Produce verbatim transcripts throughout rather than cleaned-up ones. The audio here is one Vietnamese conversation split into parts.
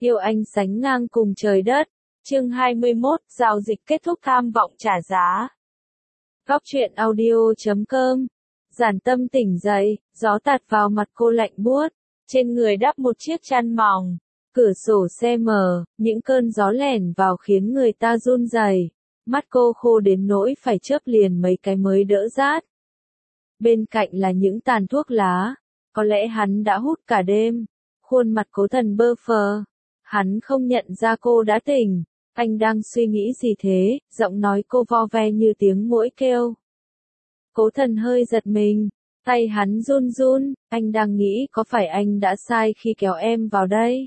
Yêu anh sánh ngang cùng trời đất. Chương hai mươi mốt, giao dịch kết thúc tham vọng trả giá. Góc truyện audio chấm com. Giản Tâm tỉnh dậy, gió tạt vào mặt cô lạnh buốt, trên người đắp một chiếc chăn mỏng, cửa sổ xe mở, những cơn gió lẻn vào khiến người ta run rẩy. Mắt cô khô đến nỗi phải chớp liền mấy cái mới đỡ rát. Bên cạnh là những tàn thuốc lá, có lẽ hắn đã hút cả đêm. Khuôn mặt Cố Thần bơ phờ, hắn không nhận ra cô đã tỉnh. Anh đang suy nghĩ gì thế? Giọng nói cô vo ve như tiếng muỗi kêu. Cố Thần hơi giật mình, tay hắn run run, anh đang nghĩ có phải anh đã sai khi kéo em vào đây?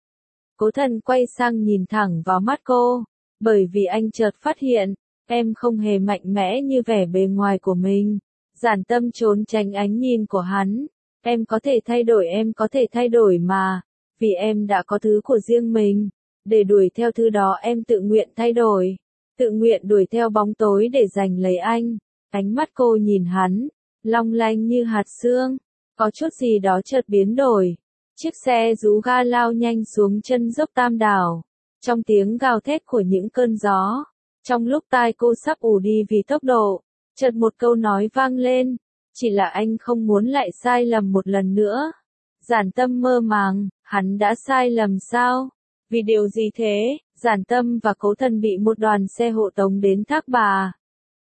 Cố Thần quay sang nhìn thẳng vào mắt cô, bởi vì anh chợt phát hiện, em không hề mạnh mẽ như vẻ bề ngoài của mình. Giản Tâm trốn tránh ánh nhìn của hắn, em có thể thay đổi, em có thể thay đổi mà, vì em đã có thứ của riêng mình. Để đuổi theo thứ đó em tự nguyện thay đổi, tự nguyện đuổi theo bóng tối để giành lấy anh. Ánh mắt cô nhìn hắn, long lanh như hạt sương, có chút gì đó chợt biến đổi. Chiếc xe rú ga lao nhanh xuống chân dốc Tam Đảo, trong tiếng gào thét của những cơn gió. Trong lúc tai cô sắp ù đi vì tốc độ, chợt một câu nói vang lên, chỉ là anh không muốn lại sai lầm một lần nữa. Giản Tâm mơ màng, hắn đã sai lầm sao? Vì điều gì thế? Giản Tâm và Cố Thần bị một đoàn xe hộ tống đến Thác Bà.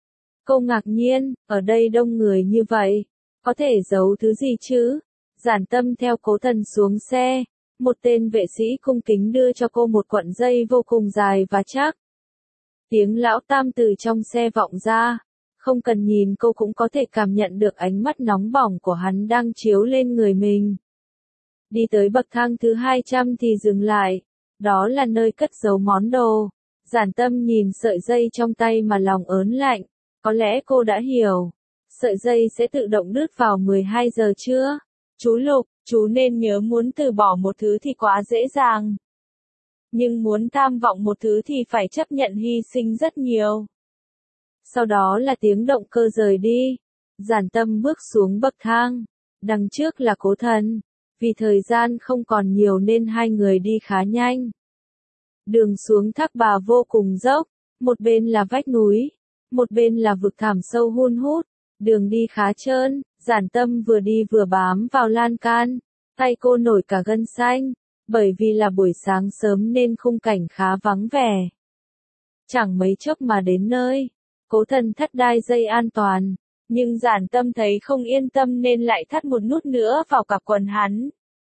Cô ngạc nhiên, ở đây đông người như vậy, có thể giấu thứ gì chứ? Giản Tâm theo Cố Thần xuống xe, một tên vệ sĩ cung kính đưa cho cô một cuộn dây vô cùng dài và chắc. Tiếng lão Tam từ trong xe vọng ra, không cần nhìn cô cũng có thể cảm nhận được ánh mắt nóng bỏng của hắn đang chiếu lên người mình. Đi tới bậc thang thứ hai trăm thì dừng lại. Đó là nơi cất giấu món đồ. Giản Tâm nhìn sợi dây trong tay mà lòng ớn lạnh. Có lẽ cô đã hiểu. Sợi dây sẽ tự động đứt vào mười hai giờ trưa. Chú Lục, chú nên nhớ, muốn từ bỏ một thứ thì quá dễ dàng. Nhưng muốn tham vọng một thứ thì phải chấp nhận hy sinh rất nhiều. Sau đó là tiếng động cơ rời đi. Giản Tâm bước xuống bậc thang. Đằng trước là Cố Thần. Vì thời gian không còn nhiều nên hai người đi khá nhanh. Đường xuống Thác Bà vô cùng dốc, một bên là vách núi, một bên là vực thẳm sâu hun hút, đường đi khá trơn. Giản Tâm vừa đi vừa bám vào lan can, tay cô nổi cả gân xanh, bởi vì là buổi sáng sớm nên khung cảnh khá vắng vẻ. Chẳng mấy chốc mà đến nơi, Cố Thần thắt đai dây an toàn. Nhưng Giản Tâm thấy không yên tâm nên lại thắt một nút nữa vào cặp quần hắn.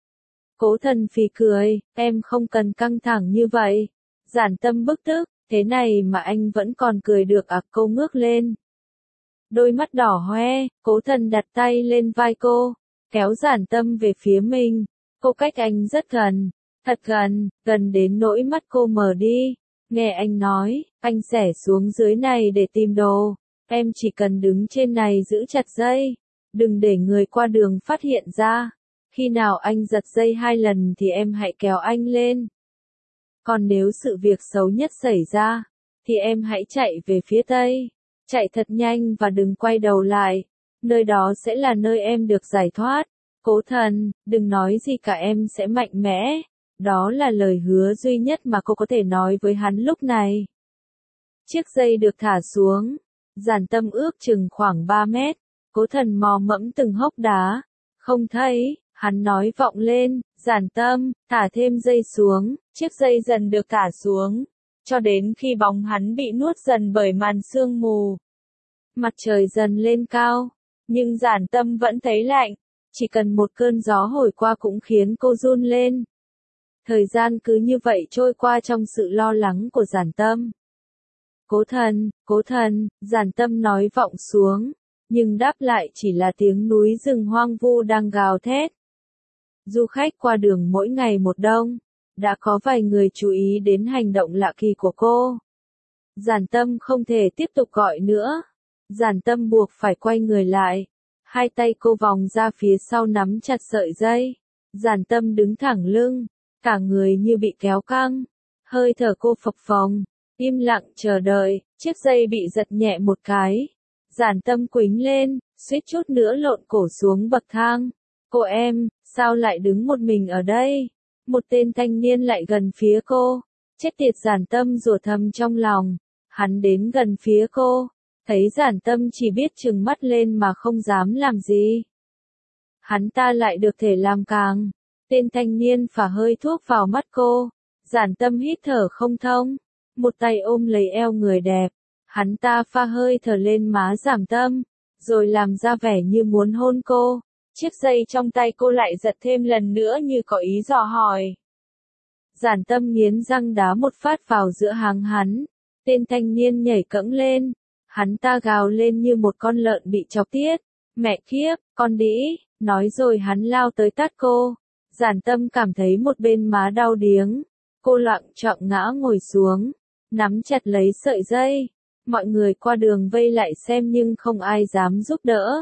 Cố Thần phì cười, em không cần căng thẳng như vậy. Giản Tâm bức tức, thế này mà anh vẫn còn cười được à? Cô ngước lên. Đôi mắt đỏ hoe, Cố Thần đặt tay lên vai cô, kéo Giản Tâm về phía mình. Cô cách anh rất gần, thật gần, gần đến nỗi mắt cô mở đi. Nghe anh nói, anh xẻ xuống dưới này để tìm đồ. Em chỉ cần đứng trên này giữ chặt dây, đừng để người qua đường phát hiện ra. Khi nào anh giật dây hai lần thì em hãy kéo anh lên. Còn nếu sự việc xấu nhất xảy ra, thì em hãy chạy về phía tây. Chạy thật nhanh và đừng quay đầu lại. Nơi đó sẽ là nơi em được giải thoát. Cố Thần, đừng nói gì cả, em sẽ mạnh mẽ. Đó là lời hứa duy nhất mà cô có thể nói với hắn lúc này. Chiếc dây được thả xuống. Giản Tâm ước chừng khoảng ba mét, Cố Thần mò mẫm từng hốc đá, không thấy, hắn nói vọng lên, Giản Tâm, thả thêm dây xuống. Chiếc dây dần được thả xuống, cho đến khi bóng hắn bị nuốt dần bởi màn sương mù. Mặt trời dần lên cao, nhưng Giản Tâm vẫn thấy lạnh, chỉ cần một cơn gió hồi qua cũng khiến cô run lên. Thời gian cứ như vậy trôi qua trong sự lo lắng của Giản Tâm. Cố Thần, Cố Thần, Giản Tâm nói vọng xuống, nhưng đáp lại chỉ là tiếng núi rừng hoang vu đang gào thét. Du khách qua đường mỗi ngày một đông, đã có vài người chú ý đến hành động lạ kỳ của cô. Giản Tâm không thể tiếp tục gọi nữa. Giản Tâm buộc phải quay người lại. Hai tay cô vòng ra phía sau nắm chặt sợi dây. Giản Tâm đứng thẳng lưng, cả người như bị kéo căng. Hơi thở cô phập phồng. Im lặng chờ đợi, chiếc dây bị giật nhẹ một cái. Giản Tâm quĩnh lên, suýt chút nữa lộn cổ xuống bậc thang. Cô em, sao lại đứng một mình ở đây? Một tên thanh niên lại gần phía cô. Chết tiệt, Giản Tâm rủa thầm trong lòng. Hắn đến gần phía cô. Thấy Giản Tâm chỉ biết trừng mắt lên mà không dám làm gì. Hắn ta lại được thể làm càng. Tên thanh niên phả hơi thuốc vào mắt cô. Giản Tâm hít thở không thông. Một tay ôm lấy eo người đẹp. Hắn ta pha hơi thở lên má Giản Tâm. Rồi làm ra vẻ như muốn hôn cô. Chiếc dây trong tay cô lại giật thêm lần nữa như có ý dò hỏi. Giản Tâm nghiến răng đá một phát vào giữa háng hắn. Tên thanh niên nhảy cẫng lên. Hắn ta gào lên như một con lợn bị chọc tiết. Mẹ kiếp, con đĩ, nói rồi hắn lao tới tát cô. Giản Tâm cảm thấy một bên má đau điếng. Cô loạng choạng ngã ngồi xuống. Nắm chặt lấy sợi dây. Mọi người qua đường vây lại xem nhưng không ai dám giúp đỡ.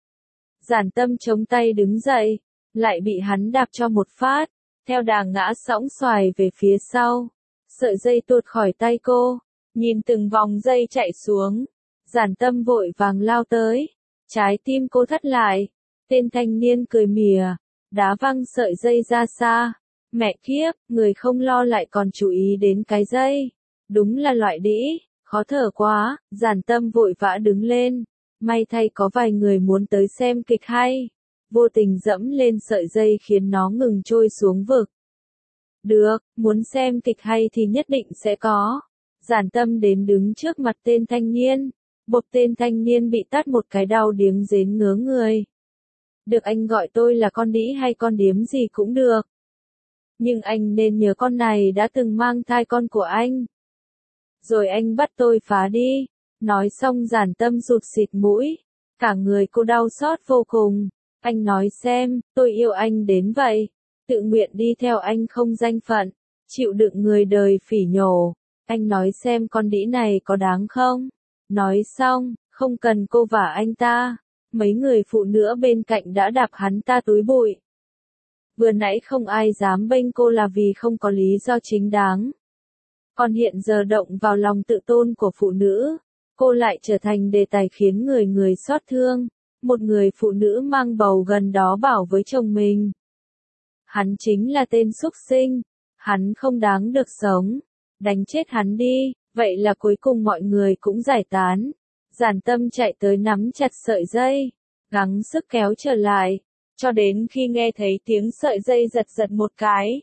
Giản Tâm chống tay đứng dậy. Lại bị hắn đạp cho một phát. Theo đà ngã sõng xoài về phía sau. Sợi dây tuột khỏi tay cô. Nhìn từng vòng dây chạy xuống. Giản Tâm vội vàng lao tới. Trái tim cô thắt lại. Tên thanh niên cười mỉa. Đá văng sợi dây ra xa. Mẹ kiếp, người không lo lại còn chú ý đến cái dây. Đúng là loại đĩ, khó thở quá. Giản Tâm vội vã đứng lên. May thay có vài người muốn tới xem kịch hay. Vô tình dẫm lên sợi dây khiến nó ngừng trôi xuống vực. Được, muốn xem kịch hay thì nhất định sẽ có. Giản Tâm đến đứng trước mặt tên thanh niên. Bộp, tên thanh niên bị tát một cái đau điếng rến ngứa người. Được, anh gọi tôi là con đĩ hay con điếm gì cũng được. Nhưng anh nên nhớ con này đã từng mang thai con của anh. Rồi anh bắt tôi phá đi. Nói xong Giản Tâm rụt xịt mũi. Cả người cô đau xót vô cùng. Anh nói xem, tôi yêu anh đến vậy. Tự nguyện đi theo anh không danh phận. Chịu đựng người đời phỉ nhổ. Anh nói xem con đĩ này có đáng không? Nói xong, không cần cô và anh ta. Mấy người phụ nữ bên cạnh đã đạp hắn ta túi bụi. Vừa nãy không ai dám bênh cô là vì không có lý do chính đáng. Còn hiện giờ động vào lòng tự tôn của phụ nữ. Cô lại trở thành đề tài khiến người người xót thương. Một người phụ nữ mang bầu gần đó bảo với chồng mình. Hắn chính là tên súc sinh. Hắn không đáng được sống. Đánh chết hắn đi. Vậy là cuối cùng mọi người cũng giải tán. Giản Tâm chạy tới nắm chặt sợi dây. Gắng sức kéo trở lại. Cho đến khi nghe thấy tiếng sợi dây giật giật một cái.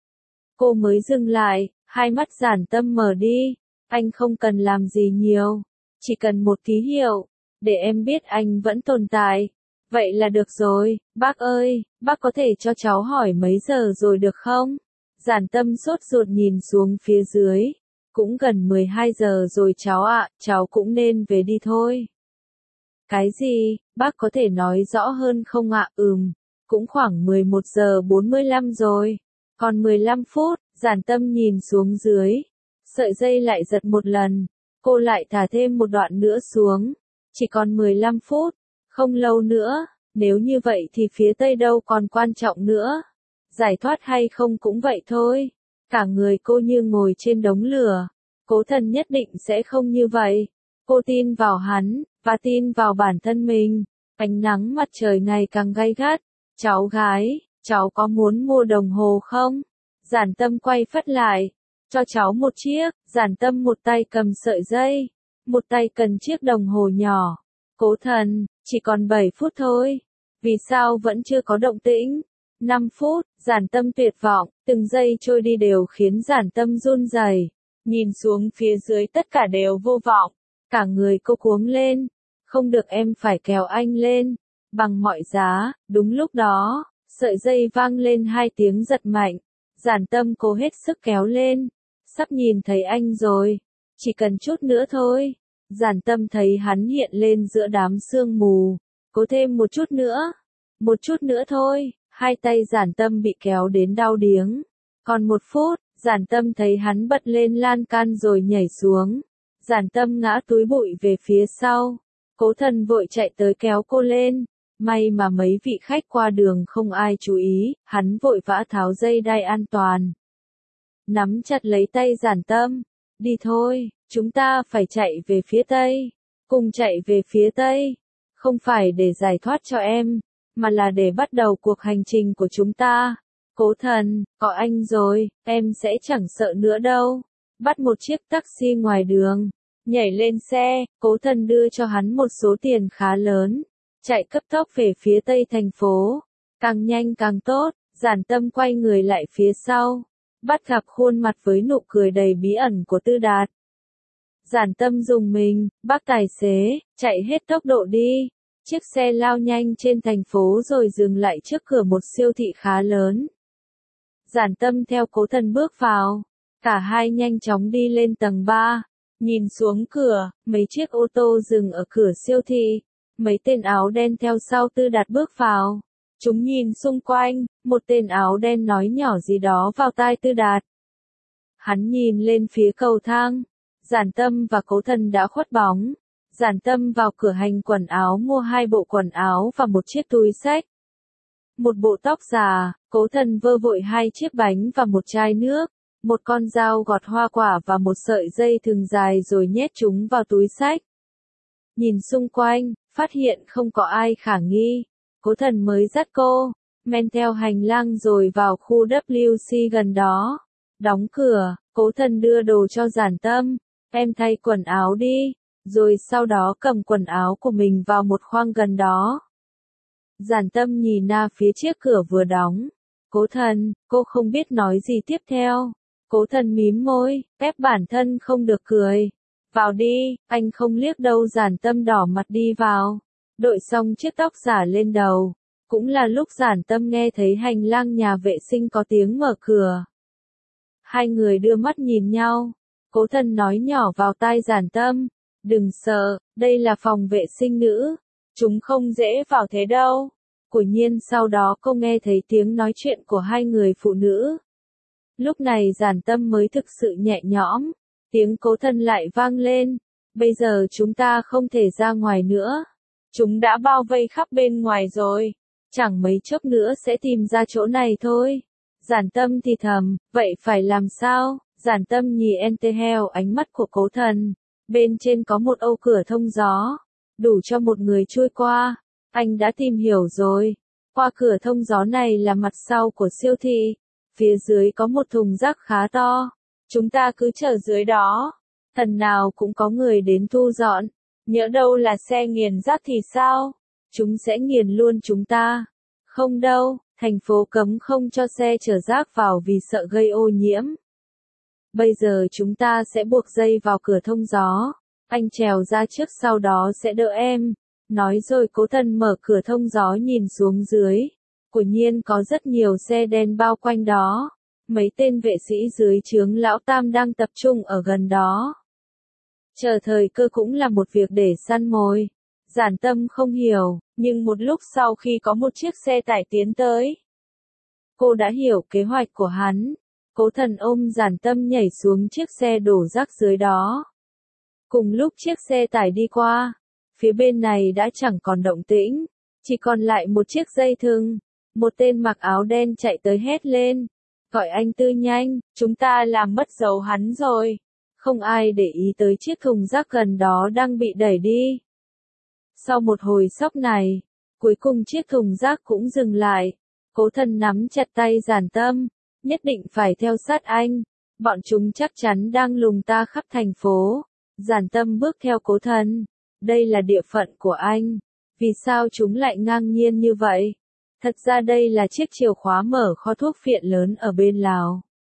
Cô mới dừng lại. Hai mắt Giản Tâm mở đi. Anh không cần làm gì nhiều. Chỉ cần một ký hiệu. Để em biết anh vẫn tồn tại. Vậy là được rồi. Bác ơi, bác có thể cho cháu hỏi mấy giờ rồi được không? Giản Tâm sốt ruột nhìn xuống phía dưới. Cũng gần mười hai giờ rồi cháu ạ, cháu cũng nên về đi thôi. Cái gì, bác có thể nói rõ hơn không ạ? Ừm, cũng khoảng mười một giờ bốn mươi lăm rồi. Còn mười lăm phút, Giản Tâm nhìn xuống dưới. Sợi dây lại giật một lần. Cô lại thả thêm một đoạn nữa xuống. Chỉ còn mười lăm phút. Không lâu nữa. Nếu như vậy thì phía Tây đâu còn quan trọng nữa. Giải thoát hay không cũng vậy thôi. Cả người cô như ngồi trên đống lửa. Cố Thần nhất định sẽ không như vậy. Cô tin vào hắn, và tin vào bản thân mình. Ánh nắng mặt trời ngày càng gay gắt. Cháu gái, cháu có muốn mua đồng hồ không? Giản Tâm quay phắt lại. Cho cháu một chiếc. Giản Tâm một tay cầm sợi dây. Một tay cần chiếc đồng hồ nhỏ. Cố Thần, chỉ còn bảy phút thôi. Vì sao vẫn chưa có động tĩnh? năm phút, Giản Tâm tuyệt vọng, từng giây trôi đi đều khiến Giản Tâm run rẩy. Nhìn xuống phía dưới tất cả đều vô vọng. Cả người cô cuống lên. Không được, em phải kéo anh lên. Bằng mọi giá. Đúng lúc đó, sợi dây vang lên hai tiếng giật mạnh. Giản Tâm cố hết sức kéo lên. Sắp nhìn thấy anh rồi. Chỉ cần chút nữa thôi. Giản Tâm thấy hắn hiện lên giữa đám sương mù. Cố thêm một chút nữa. Một chút nữa thôi. Hai tay Giản Tâm bị kéo đến đau điếng. Còn một phút. Giản Tâm thấy hắn bật lên lan can rồi nhảy xuống. Giản Tâm ngã túi bụi về phía sau. Cố Thần vội chạy tới kéo cô lên. May mà mấy vị khách qua đường không ai chú ý, hắn vội vã tháo dây đai an toàn. Nắm chặt lấy tay Giản Tâm. Đi thôi, chúng ta phải chạy về phía Tây. Cùng chạy về phía Tây. Không phải để giải thoát cho em, mà là để bắt đầu cuộc hành trình của chúng ta. Cố Thần, có anh rồi, em sẽ chẳng sợ nữa đâu. Bắt một chiếc taxi ngoài đường, nhảy lên xe, Cố Thần đưa cho hắn một số tiền khá lớn, chạy cấp tốc về phía tây thành phố. Càng nhanh càng tốt, Giản Tâm quay người lại phía sau, bắt gặp khuôn mặt với nụ cười đầy bí ẩn của Tư Đạt. Giản Tâm rùng mình, bác tài xế, chạy hết tốc độ đi. Chiếc xe lao nhanh trên thành phố rồi dừng lại trước cửa một siêu thị khá lớn. Giản Tâm theo Cố Thần bước vào, cả hai nhanh chóng đi lên tầng ba, nhìn xuống cửa, mấy chiếc ô tô dừng ở cửa siêu thị, mấy tên áo đen theo sau Tư Đạt bước vào. Chúng nhìn xung quanh, một tên áo đen nói nhỏ gì đó vào tai Tư Đạt. Hắn nhìn lên phía cầu thang, Giản Tâm và Cố Thần đã khuất bóng. Giản Tâm vào cửa hàng quần áo mua hai bộ quần áo và một chiếc túi xách. Một bộ tóc già, Cố Thần vơ vội hai chiếc bánh và một chai nước, một con dao gọt hoa quả và một sợi dây thừng dài rồi nhét chúng vào túi xách. Nhìn xung quanh, phát hiện không có ai khả nghi, Cố Thần mới dắt cô, men theo hành lang rồi vào khu W C gần đó. Đóng cửa, Cố Thần đưa đồ cho Giản Tâm, em thay quần áo đi, rồi sau đó cầm quần áo của mình vào một khoang gần đó. Giản Tâm nhìn ra phía chiếc cửa vừa đóng. Cố Thần, cô không biết nói gì tiếp theo. Cố Thần mím môi, ép bản thân không được cười. Vào đi, anh không liếc đâu. Giản Tâm đỏ mặt đi vào, đội xong chiếc tóc giả lên đầu. Cũng là lúc Giản Tâm nghe thấy hành lang nhà vệ sinh có tiếng mở cửa. Hai người đưa mắt nhìn nhau. Cố Thần nói nhỏ vào tai Giản Tâm, đừng sợ, đây là phòng vệ sinh nữ, chúng không dễ vào thế đâu. Quả nhiên sau đó cô nghe thấy tiếng nói chuyện của hai người phụ nữ. Lúc này Giản Tâm mới thực sự nhẹ nhõm, tiếng Cố Thần lại vang lên, bây giờ chúng ta không thể ra ngoài nữa. Chúng đã bao vây khắp bên ngoài rồi, chẳng mấy chốc nữa sẽ tìm ra chỗ này thôi. Giản Tâm thì thầm, vậy phải làm sao? Giản Tâm nhìn theo ánh mắt của Cố Thần. Bên trên có một ô cửa thông gió, đủ cho một người chui qua. Anh đã tìm hiểu rồi. Qua cửa thông gió này là mặt sau của siêu thị. Phía dưới có một thùng rác khá to. Chúng ta cứ chờ dưới đó. Thần nào cũng có người đến thu dọn. Nhỡ đâu là xe nghiền rác thì sao? Chúng sẽ nghiền luôn chúng ta. Không đâu, thành phố cấm không cho xe chở rác vào vì sợ gây ô nhiễm. Bây giờ chúng ta sẽ buộc dây vào cửa thông gió. Anh trèo ra trước sau đó sẽ đỡ em. Nói rồi Cố Thần mở cửa thông gió nhìn xuống dưới. Quả nhiên có rất nhiều xe đen bao quanh đó. Mấy tên vệ sĩ dưới trướng Lão Tam đang tập trung ở gần đó. Chờ thời cơ cũng là một việc để săn mồi. Giản Tâm không hiểu, nhưng một lúc sau khi có một chiếc xe tải tiến tới, cô đã hiểu kế hoạch của hắn. Cố Thần ôm Giản Tâm nhảy xuống chiếc xe đổ rác dưới đó. Cùng lúc chiếc xe tải đi qua, phía bên này đã chẳng còn động tĩnh, chỉ còn lại một chiếc dây thừng. Một tên mặc áo đen chạy tới hét lên, gọi anh Tư nhanh, chúng ta làm mất dấu hắn rồi. Không ai để ý tới chiếc thùng rác gần đó đang bị đẩy đi. Sau một hồi sốc này, cuối cùng chiếc thùng rác cũng dừng lại. Cố Thần nắm chặt tay Giản Tâm, nhất định phải theo sát anh. Bọn chúng chắc chắn đang lùng ta khắp thành phố. Giản Tâm bước theo Cố Thần. Đây là địa phận của anh. Vì sao chúng lại ngang nhiên như vậy? Thật ra đây là chiếc chìa khóa mở kho thuốc phiện lớn ở bên Lào.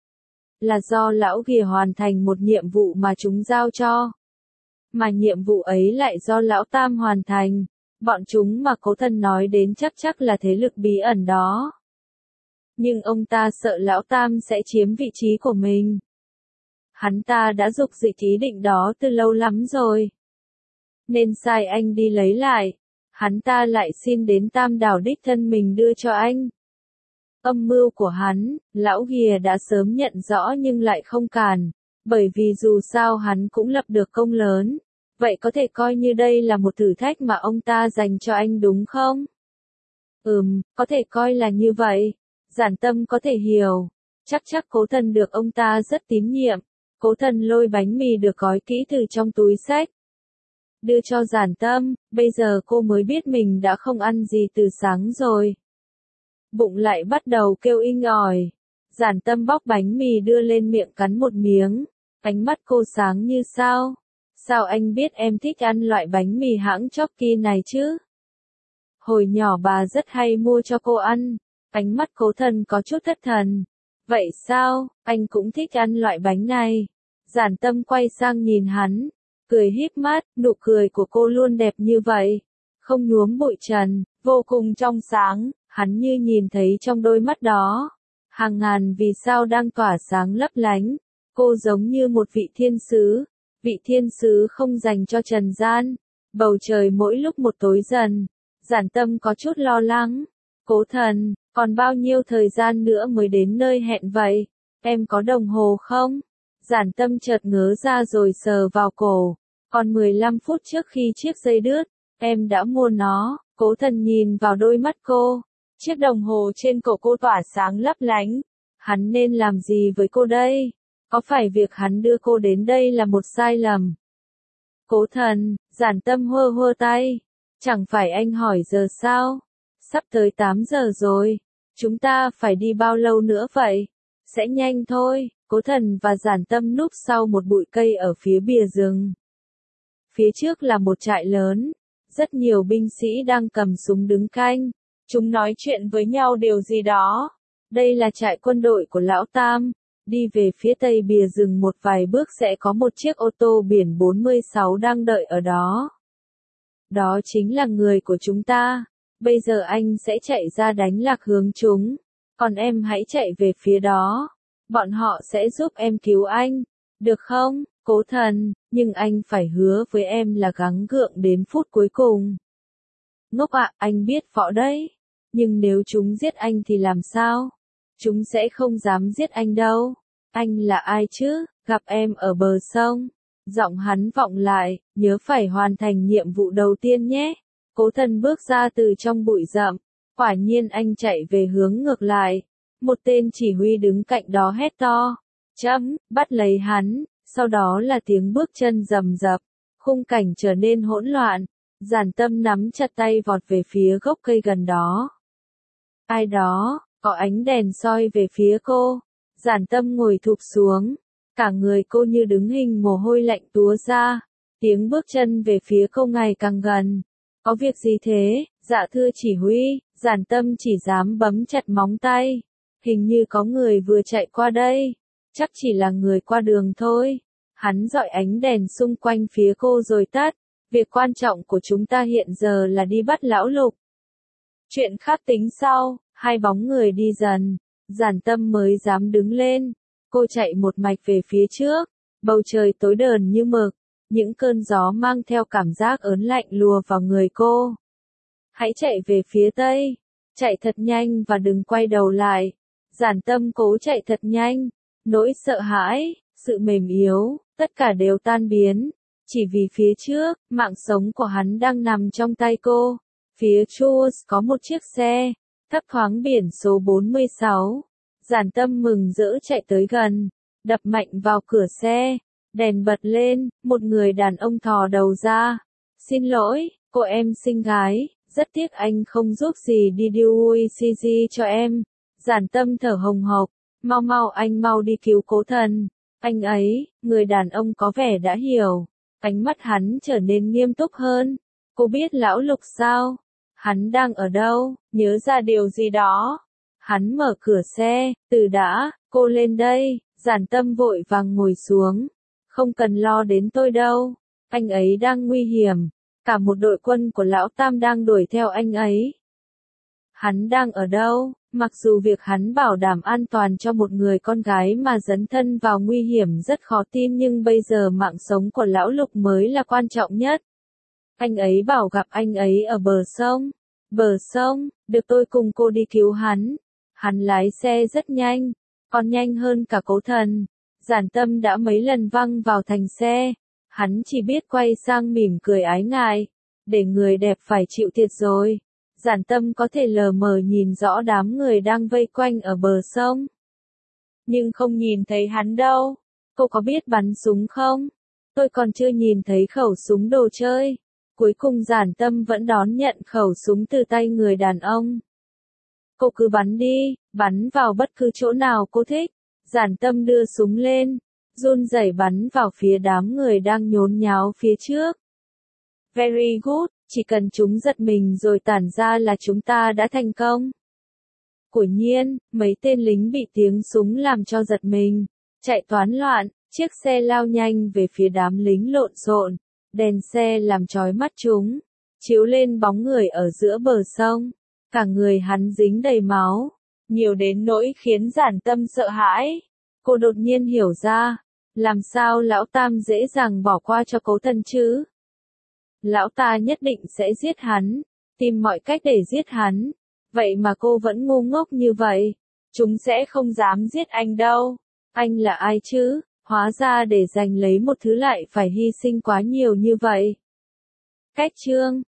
Là do lão Ghìa hoàn thành một nhiệm vụ mà chúng giao cho. Mà nhiệm vụ ấy lại do Lão Tam hoàn thành. Bọn chúng mà Cố Thần nói đến chắc chắc là thế lực bí ẩn đó. Nhưng ông ta sợ Lão Tam sẽ chiếm vị trí của mình. Hắn ta đã dục dịch ý định đó từ lâu lắm rồi. Nên sai anh đi lấy lại. Hắn ta lại xin đến Tam Đảo đích thân mình đưa cho anh. Âm mưu của hắn, Lão Ghìa đã sớm nhận rõ nhưng lại không cản. Bởi vì dù sao hắn cũng lập được công lớn. Vậy có thể coi như đây là một thử thách mà ông ta dành cho anh đúng không? Ừm, có thể coi là như vậy. Giản Tâm có thể hiểu. Chắc chắc Cố Thần được ông ta rất tín nhiệm. Cố Thần lôi bánh mì được gói kỹ từ trong túi xách. Đưa cho Giản Tâm, bây giờ cô mới biết mình đã không ăn gì từ sáng rồi. bụng lại bắt đầu kêu inh ỏi. Giản Tâm bóc bánh mì đưa lên miệng cắn một miếng, ánh mắt cô sáng như sao. Sao anh biết em thích ăn loại bánh mì hãng Chokki này chứ? Hồi nhỏ bà rất hay mua cho cô ăn. Ánh mắt Cố Thần có chút thất thần. Vậy sao, anh cũng thích ăn loại bánh này? Giản Tâm quay sang nhìn hắn, cười híp mắt, nụ cười của cô luôn đẹp như vậy. Không nhuốm bụi trần, vô cùng trong sáng, hắn như nhìn thấy trong đôi mắt đó. Hàng ngàn vì sao đang tỏa sáng lấp lánh. Cô giống như một vị thiên sứ, vị thiên sứ không dành cho trần gian. Bầu trời mỗi lúc một tối dần. Giản Tâm có chút lo lắng. Cố Thần, còn bao nhiêu thời gian nữa mới đến nơi hẹn vậy? Em có đồng hồ không? Giản Tâm chợt ngớ ra rồi sờ vào cổ. Còn mười lăm phút trước khi chiếc dây đứt, em đã mua nó. Cố Thần nhìn vào đôi mắt cô. Chiếc đồng hồ trên cổ cô tỏa sáng lấp lánh. Hắn nên làm gì với cô đây? Có phải việc hắn đưa cô đến đây là một sai lầm? Cố Thần, Giản Tâm hơ hơ tay. Chẳng phải anh hỏi giờ sao? Sắp tới tám giờ rồi. Chúng ta phải đi bao lâu nữa vậy? Sẽ nhanh thôi. Cố Thần và Giản Tâm núp sau một bụi cây ở phía bìa rừng. Phía trước là một trại lớn. Rất nhiều binh sĩ đang cầm súng đứng canh. Chúng nói chuyện với nhau điều gì đó. Đây là trại quân đội của Lão Tam. Đi về phía tây bìa rừng một vài bước sẽ có một chiếc ô tô biển bốn mươi sáu đang đợi ở đó. Đó chính là người của chúng ta. Bây giờ anh sẽ chạy ra đánh lạc hướng chúng. Còn em hãy chạy về phía đó. Bọn họ sẽ giúp em cứu anh. Được không, Cố Thần? Nhưng anh phải hứa với em là gắng gượng đến phút cuối cùng. Ngốc ạ, anh biết võ đấy. Nhưng nếu chúng giết anh thì làm sao? Chúng sẽ không dám giết anh đâu. Anh là ai chứ? Gặp em ở bờ sông. Giọng hắn vọng lại, nhớ phải hoàn thành nhiệm vụ đầu tiên nhé. Cố Thần bước ra từ trong bụi rậm. Quả nhiên anh chạy về hướng ngược lại. Một tên chỉ huy đứng cạnh đó hét to. Chấm, bắt lấy hắn. Sau đó là tiếng bước chân rầm rập. Khung cảnh trở nên hỗn loạn. Giản Tâm nắm chặt tay vọt về phía gốc cây gần đó. Ai đó, có ánh đèn soi về phía cô. Giản Tâm ngồi thụp xuống. Cả người cô như đứng hình, mồ hôi lạnh túa ra. Tiếng bước chân về phía cô ngày càng gần. Có việc gì thế? Dạ thưa chỉ huy. Giản Tâm chỉ dám bấm chặt móng tay. Hình như có người vừa chạy qua đây. Chắc chỉ là người qua đường thôi. Hắn dọi ánh đèn xung quanh phía cô rồi tắt. Việc quan trọng của chúng ta hiện giờ là đi bắt Lão Lục. Chuyện khác tính sau. Hai bóng người đi dần. Giản Tâm mới dám đứng lên. Cô chạy một mạch về phía trước. Bầu trời tối đờn như mực. Những cơn gió mang theo cảm giác ớn lạnh lùa vào người cô. Hãy chạy về phía tây. Chạy thật nhanh và đừng quay đầu lại. Giản Tâm cố chạy thật nhanh. Nỗi sợ hãi, sự mềm yếu, tất cả đều tan biến. Chỉ vì phía trước, mạng sống của hắn đang nằm trong tay cô. Phía Chus có một chiếc xe. Thấp thoáng biển số bốn mươi sáu. Giản Tâm mừng rỡ chạy tới gần. Đập mạnh vào cửa xe. Đèn bật lên, một người đàn ông thò đầu ra. Xin lỗi, cô em xinh gái. Rất tiếc anh không giúp gì đi Dewey Cg cho em. Giản Tâm thở hồng hộc. Mau mau anh mau đi cứu Cố Thần. Anh ấy, người đàn ông có vẻ đã hiểu. Ánh mắt hắn trở nên nghiêm túc hơn. Cô biết Lão Lục sao? Hắn đang ở đâu? Nhớ ra điều gì đó. Hắn mở cửa xe. Từ đã, cô lên đây. Giản Tâm vội vàng ngồi xuống. Không cần lo đến tôi đâu. Anh ấy đang nguy hiểm. Cả một đội quân của Lão Tam đang đuổi theo anh ấy. Hắn đang ở đâu? Mặc dù việc hắn bảo đảm an toàn cho một người con gái mà dấn thân vào nguy hiểm rất khó tin, nhưng bây giờ mạng sống của Lão Lục mới là quan trọng nhất. Anh ấy bảo gặp anh ấy ở bờ sông. Bờ sông, được tôi cùng cô đi cứu hắn. Hắn lái xe rất nhanh, còn nhanh hơn cả Cố Thần. Giản Tâm đã mấy lần văng vào thành xe. Hắn chỉ biết quay sang mỉm cười ái ngại. Để người đẹp phải chịu thiệt rồi. Giản Tâm có thể lờ mờ nhìn rõ đám người đang vây quanh ở bờ sông. Nhưng không nhìn thấy hắn đâu. Cô có biết bắn súng không? Tôi còn chưa nhìn thấy khẩu súng đồ chơi. Cuối cùng Giản Tâm vẫn đón nhận khẩu súng từ tay người đàn ông. Cô cứ bắn đi, bắn vào bất cứ chỗ nào cô thích. Giản Tâm đưa súng lên, run rẩy bắn vào phía đám người đang nhốn nháo phía trước. Very good, chỉ cần chúng giật mình rồi tản ra là chúng ta đã thành công. Quả nhiên, mấy tên lính bị tiếng súng làm cho giật mình, chạy toán loạn, chiếc xe lao nhanh về phía đám lính lộn xộn, đèn xe làm chói mắt chúng, chiếu lên bóng người ở giữa bờ sông, cả người hắn dính đầy máu, nhiều đến nỗi khiến Giản Tâm sợ hãi. Cô đột nhiên hiểu ra, làm sao lão Tam dễ dàng bỏ qua cho Cố Thần chứ? Lão ta nhất định sẽ giết hắn, tìm mọi cách để giết hắn. Vậy mà cô vẫn ngu ngốc như vậy. Chúng sẽ không dám giết anh đâu. Anh là ai chứ? Hóa ra để giành lấy một thứ lại phải hy sinh quá nhiều như vậy. Cách chương